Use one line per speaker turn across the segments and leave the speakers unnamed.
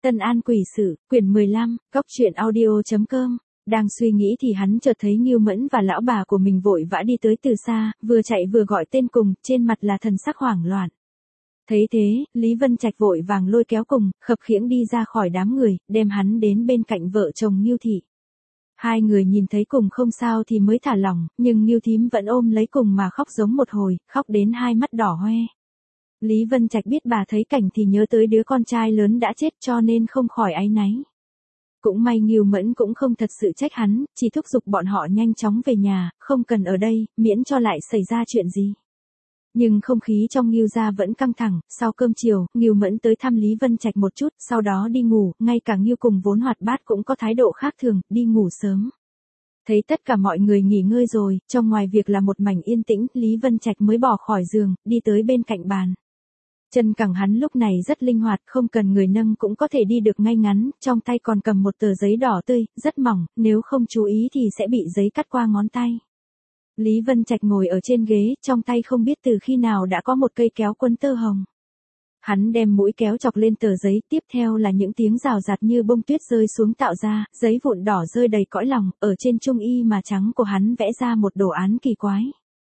Tân An Quỷ Sự, quyển 15, Góc Truyện Audio.com. Đang suy nghĩ thì hắn chợt thấy Ngưu Mẫn và lão bà của mình vội vã đi tới từ xa, vừa chạy vừa gọi tên cùng, trên mặt là thần sắc hoảng loạn. Thấy thế, Lý Vân Trạch vội vàng lôi kéo cùng, khập khiễng đi ra khỏi đám người, đem hắn đến bên cạnh vợ chồng Ngưu Thị. Hai người nhìn thấy cùng không sao thì mới thả lỏng, nhưng Ngưu Thím vẫn ôm lấy cùng mà khóc giống một hồi, khóc đến hai mắt đỏ hoe. Lý Vân Trạch biết bà thấy cảnh thì nhớ tới đứa con trai lớn đã chết cho nên không khỏi áy náy. Cũng may Ngưu Mẫn cũng không thật sự trách hắn, chỉ thúc giục bọn họ nhanh chóng về nhà, không cần ở đây, miễn cho lại xảy ra chuyện gì. Nhưng không khí trong Ngưu gia vẫn căng thẳng, sau cơm chiều, Ngưu Mẫn tới thăm Lý Vân Trạch một chút, sau đó đi ngủ, ngay cả Ngưu cùng vốn hoạt bát cũng có thái độ khác thường, đi ngủ sớm. Thấy tất cả mọi người nghỉ ngơi rồi, trong ngoài việc là một mảnh yên tĩnh, Lý Vân Trạch mới bỏ khỏi giường, đi tới bên cạnh bàn. Chân cẳng hắn lúc này rất linh hoạt, không cần người nâng cũng có thể đi được ngay ngắn, trong tay còn cầm một tờ giấy đỏ tươi, rất mỏng, nếu không chú ý thì sẽ bị giấy cắt qua ngón tay. Lý Vân Trạch ngồi ở trên ghế, trong tay không biết từ khi nào đã có một cây kéo quấn tơ hồng. Hắn đem mũi kéo chọc lên tờ giấy, tiếp theo là những tiếng rào rạt như bông tuyết rơi xuống tạo ra, giấy vụn đỏ rơi đầy cõi lòng, ở trên trung y mà trắng của hắn vẽ ra một đồ án kỳ quái.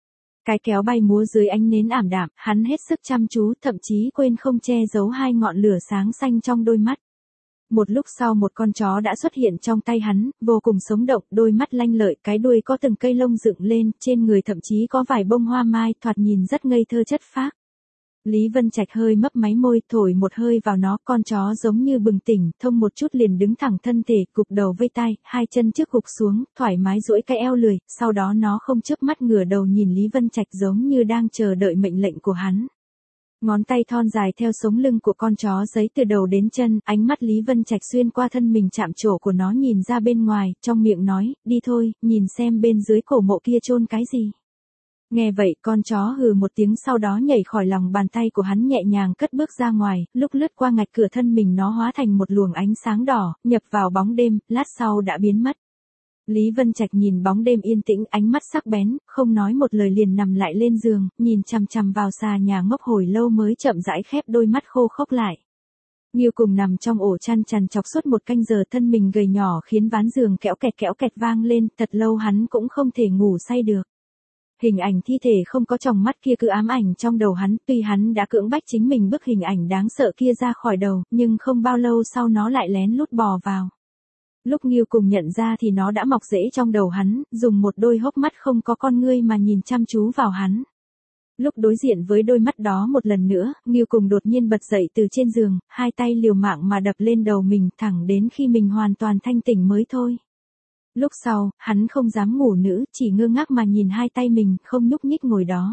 Cái kéo bay múa dưới ánh nến ảm đạm, hắn hết sức chăm chú, thậm chí quên không che giấu hai ngọn lửa sáng xanh trong đôi mắt. Một lúc sau một con chó đã xuất hiện trong tay hắn, vô cùng sống động, đôi mắt lanh lợi, cái đuôi có từng cây lông dựng lên, trên người thậm chí có vài bông hoa mai, thoạt nhìn rất ngây thơ chất phác. Lý Vân Trạch hơi mấp máy môi, thổi một hơi vào nó, con chó giống như bừng tỉnh, thông một chút liền đứng thẳng thân thể, cụp đầu vây tai, hai chân trước gục xuống, thoải mái duỗi cái eo lười, sau đó nó không chớp mắt ngửa đầu nhìn Lý Vân Trạch giống như đang chờ đợi mệnh lệnh của hắn. Ngón tay thon dài theo sống lưng của con chó giấy từ đầu đến chân, ánh mắt Lý Vân Trạch xuyên qua thân mình chạm trổ của nó nhìn ra bên ngoài, trong miệng nói, đi thôi, nhìn xem bên dưới cổ mộ kia chôn cái gì. Nghe vậy con chó hừ một tiếng sau đó nhảy khỏi lòng bàn tay của hắn nhẹ nhàng cất bước ra ngoài, lúc lướt qua ngạch cửa thân mình nó hóa thành một luồng ánh sáng đỏ, nhập vào bóng đêm, lát sau đã biến mất. Lý Vân Trạch nhìn bóng đêm yên tĩnh, ánh mắt sắc bén, không nói một lời liền nằm lại lên giường, nhìn chằm chằm vào xà nhà ngốc hồi lâu mới chậm rãi khép đôi mắt khô khốc lại. Ngưu cùng nằm trong ổ chăn chằn chọc suốt một canh giờ, thân mình gầy nhỏ khiến ván giường kéo kẹt vang lên, thật lâu hắn cũng không thể ngủ say được. Hình ảnh thi thể không có tròng mắt kia cứ ám ảnh trong đầu hắn, tuy hắn đã cưỡng bách chính mình bức hình ảnh đáng sợ kia ra khỏi đầu, nhưng không bao lâu sau nó lại lén lút bò vào. Lúc Ngưu cùng nhận ra thì nó đã mọc rễ trong đầu hắn, dùng một đôi hốc mắt không có con ngươi mà nhìn chăm chú vào hắn. Lúc đối diện với đôi mắt đó một lần nữa, Ngưu cùng đột nhiên bật dậy từ trên giường, hai tay liều mạng mà đập lên đầu mình thẳng đến khi mình hoàn toàn thanh tỉnh mới thôi. Lúc sau, hắn không dám ngủ nữa, chỉ ngơ ngác mà nhìn hai tay mình, không nhúc nhích ngồi đó.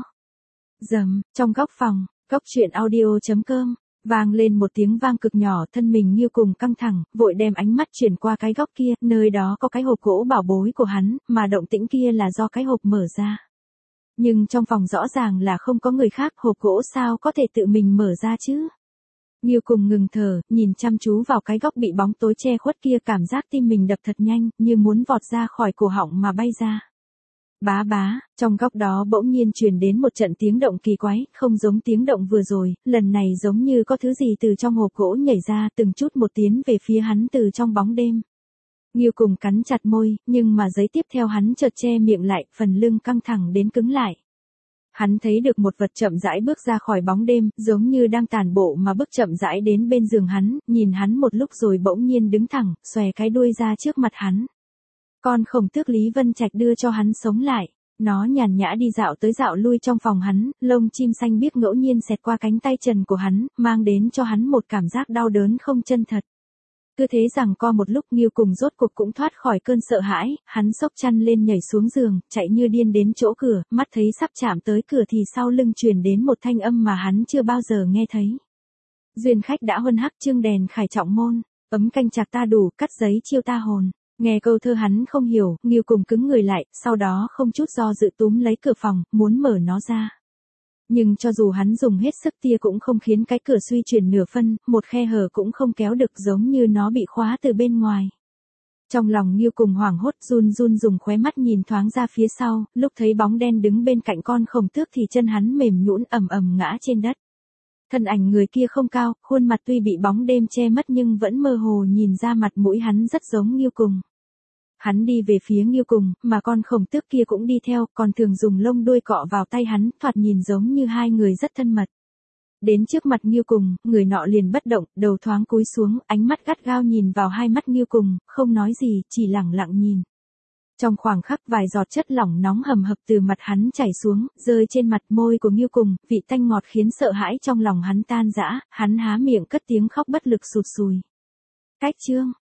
Rầm, trong góc phòng, Góc Truyện Audio.com, vang lên một tiếng vang cực nhỏ, thân mình Ngưu cùng căng thẳng, vội đem ánh mắt chuyển qua cái góc kia, nơi đó có cái hộp gỗ bảo bối của hắn, mà động tĩnh kia là do cái hộp mở ra. Nhưng trong phòng rõ ràng là không có người khác, hộp gỗ sao có thể tự mình mở ra chứ? Ngưu cùng ngừng thở, nhìn chăm chú vào cái góc bị bóng tối che khuất kia, cảm giác tim mình đập thật nhanh, như muốn vọt ra khỏi cổ họng mà bay ra. Bá bá, trong góc đó bỗng nhiên truyền đến một trận tiếng động kỳ quái, không giống tiếng động vừa rồi, lần này giống như có thứ gì từ trong hộp gỗ nhảy ra, từng chút một tiến về phía hắn từ trong bóng đêm. Ngưu cùng cắn chặt môi, nhưng mà giây tiếp theo hắn chợt che miệng lại, phần lưng căng thẳng đến cứng lại. Hắn thấy được một vật chậm rãi bước ra khỏi bóng đêm, giống như đang tản bộ mà bước chậm rãi đến bên giường hắn, nhìn hắn một lúc rồi bỗng nhiên đứng thẳng, xòe cái đuôi ra trước mặt hắn. Con khổng tước Lý Vân Trạch đưa cho hắn sống lại. Nó nhàn nhã đi dạo tới dạo lui trong phòng hắn, lông chim xanh biếc ngẫu nhiên xẹt qua cánh tay trần của hắn, mang đến cho hắn một cảm giác đau đớn không chân thật. Cứ thế rằng co một lúc Ngưu cùng rốt cuộc cũng thoát khỏi cơn sợ hãi, hắn xốc chăn lên nhảy xuống giường, chạy như điên đến chỗ cửa, mắt thấy sắp chạm tới cửa thì sau lưng truyền đến một thanh âm mà hắn chưa bao giờ nghe thấy. Duyên khách đã huân hắc chương đèn khải trọng môn, ấm canh chạc ta đủ, cắt giấy chiêu ta hồn. Nghe câu thơ hắn không hiểu, Ngưu cùng cứng người lại, sau đó không chút do dự túm lấy cửa phòng, muốn mở nó ra. Nhưng cho dù hắn dùng hết sức tia cũng không khiến cái cửa suy chuyển nửa phân, một khe hở cũng không kéo được, giống như nó bị khóa từ bên ngoài. Trong lòng Ngưu cùng hoảng hốt, run run dùng khóe mắt nhìn thoáng ra phía sau, lúc thấy bóng đen đứng bên cạnh con khổng tước thì chân hắn mềm nhũn ầm ầm ngã trên đất. Thân ảnh người kia không cao, khuôn mặt tuy bị bóng đêm che mất nhưng vẫn mơ hồ nhìn ra mặt mũi hắn rất giống Ngưu Cùng. Hắn đi về phía Ngưu Cùng, mà con khổng tước kia cũng đi theo, còn thường dùng lông đuôi cọ vào tay hắn, thoạt nhìn giống như hai người rất thân mật. Đến trước mặt Ngưu Cùng, người nọ liền bất động, đầu thoáng cúi xuống, ánh mắt gắt gao nhìn vào hai mắt Ngưu Cùng, không nói gì, chỉ lẳng lặng nhìn. Trong khoảng khắc vài giọt chất lỏng nóng hầm hập từ mặt hắn chảy xuống, rơi trên mặt môi của Ngưu Cùng, vị tanh ngọt khiến sợ hãi trong lòng hắn tan rã, hắn há miệng cất tiếng khóc bất lực sụt sùi. Cách chương